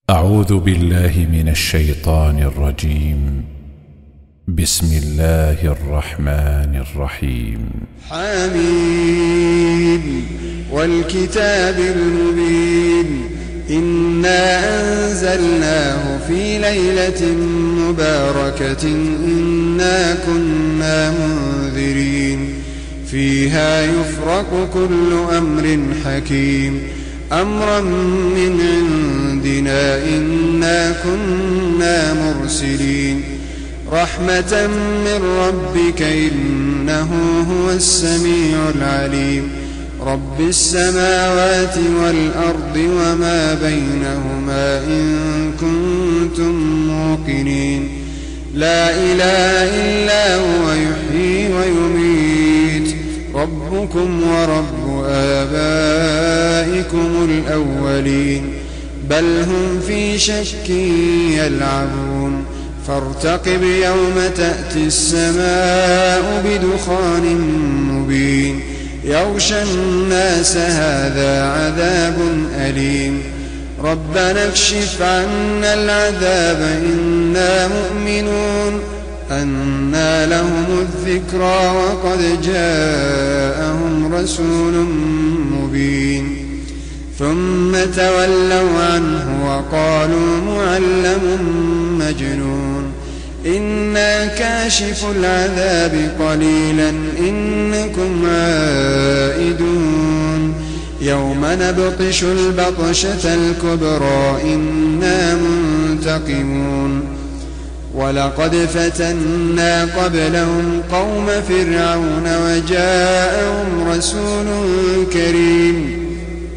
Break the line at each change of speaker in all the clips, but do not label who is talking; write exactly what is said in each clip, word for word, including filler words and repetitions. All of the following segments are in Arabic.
أعوذ بالله من الشيطان الرجيم. بسم الله الرحمن الرحيم.
حميم والكتاب المبين إنا أنزلناه في ليلة مباركة إنا كنا منذرين فيها يفرق كل أمر حكيم أمرا من عندنا إنا كنا مرسلين رحمة من ربك إنه هو السميع العليم رب السماوات والأرض وما بينهما إن كنتم موقنين لا إله إلا هو يحيي ويميت ربكم ورب آبائكم الأولين بل هم في شك يلعبون فارتقب يوم تأتي السماء بدخان مبين يغشى الناس هذا عذاب أليم ربنا اكشف عنا العذاب إنا مؤمنون أنى لهم الذكرى وقد جاءهم رسول مبين ثم تولوا عنه وقالوا معلم مجنون إنا كاشف العذاب قليلا إنكم عائدون يوم نبطش البطشة الكبرى إنا منتقمون ولقد فتنا قبلهم قوم فرعون وجاءهم رسول كريم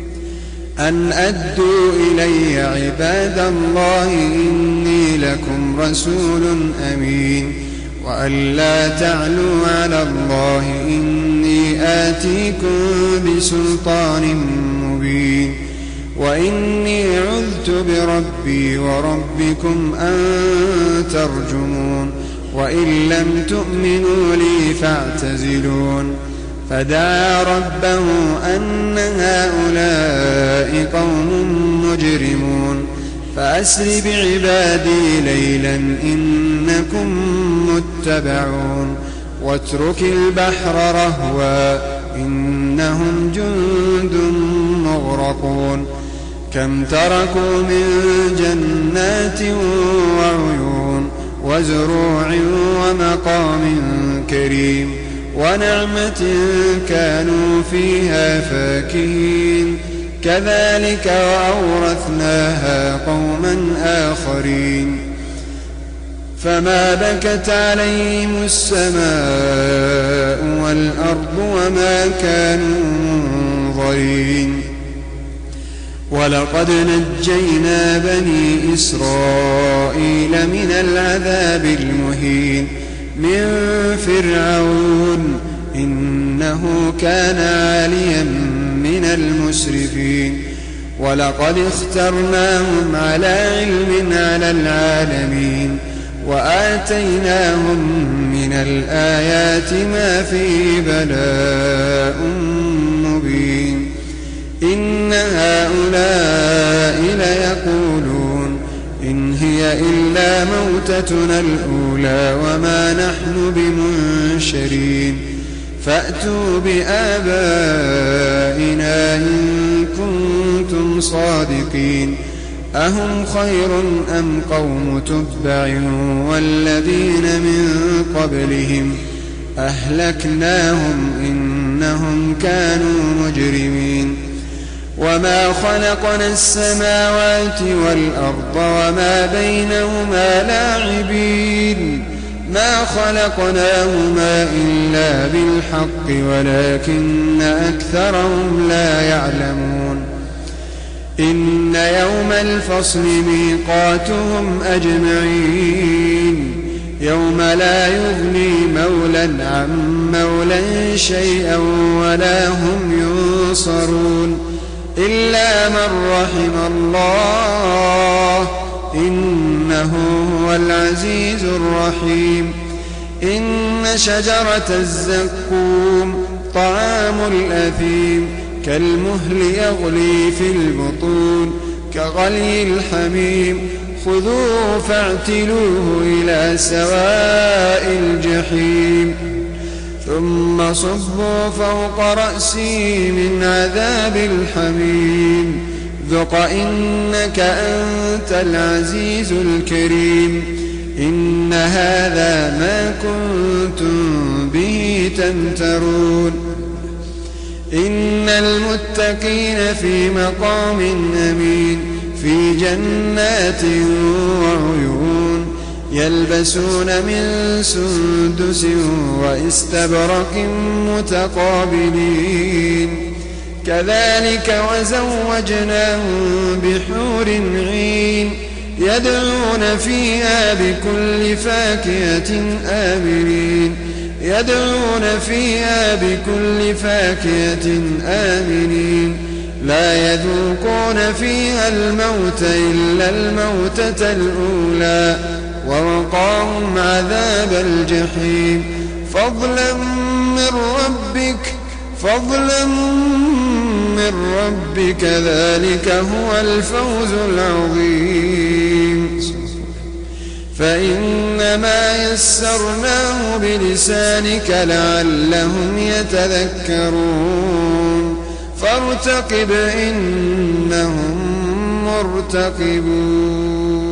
أن أدوا إلي عباد الله إني لكم رسول أمين وأن لا تعلوا على الله إني آتيكم بسلطان مبين وإني عذت بربي وربكم أن ترجمون وإن لم تؤمنوا لي فاعتزلون فدعا ربه أن هؤلاء قوم مجرمون فأسر بعبادي ليلا إنكم متبعون واترك البحر رهوا إنهم جند مغرقون كم تركوا من جنات وعيون وزروع ومقام كريم ونعمة كانوا فيها فاكهين كذلك وأورثناها قوما آخرين فما بكت عليهم السماء والأرض وما كانوا منظرين ولقد نجينا بني إسرائيل من العذاب المهين من فرعون إنه كان عاليا من المسرفين ولقد اخترناهم على علم على العالمين وآتيناهم من الآيات ما فيه بلاء مبين إن هؤلاء ليقولون إن هي إلا موتتنا الأولى وما نحن بمنشرين فأتوا بآبائنا إن كنتم صادقين أهم خير أم قوم تبع والذين من قبلهم أهلكناهم إنهم كانوا مجرمين وما خلقنا السماوات والأرض وما بينهما لاعبين ما خلقناهما إلا بالحق ولكن أكثرهم لا يعلمون إن يوم الفصل ميقاتهم أجمعين يوم لا يغني مولى عن مولى شيئا ولا هم ينصرون إلا من رحم الله إنه هو العزيز الرحيم إن شجرة الزقوم طعام الأثيم كالمهل يغلي في البطون كغلي الحميم خذوه فاعتلوه إلى سواء الجحيم ثم صبوا فوق رأسي من عذاب الحميم ذق إنك أنت العزيز الكريم إن هذا ما كنتم به تمترون إن المتقين في مقام أمين في جنات وعيون يلبسون من سندس واستبرق متقابلين كذلك وزوجناهم بحور عين يدعون فيها بكل فاكهة آمنين يدعون فيها بكل فاكهة آمنين لا يذوقون فيها الموت إلا الموتة الأولى ووقاهم عذاب الجحيم فضلا من ربك فضلا من ربك ذلك هو الفوز العظيم فإنما يسرناه بلسانك لعلهم يتذكرون فارتقب إنهم مرتقبون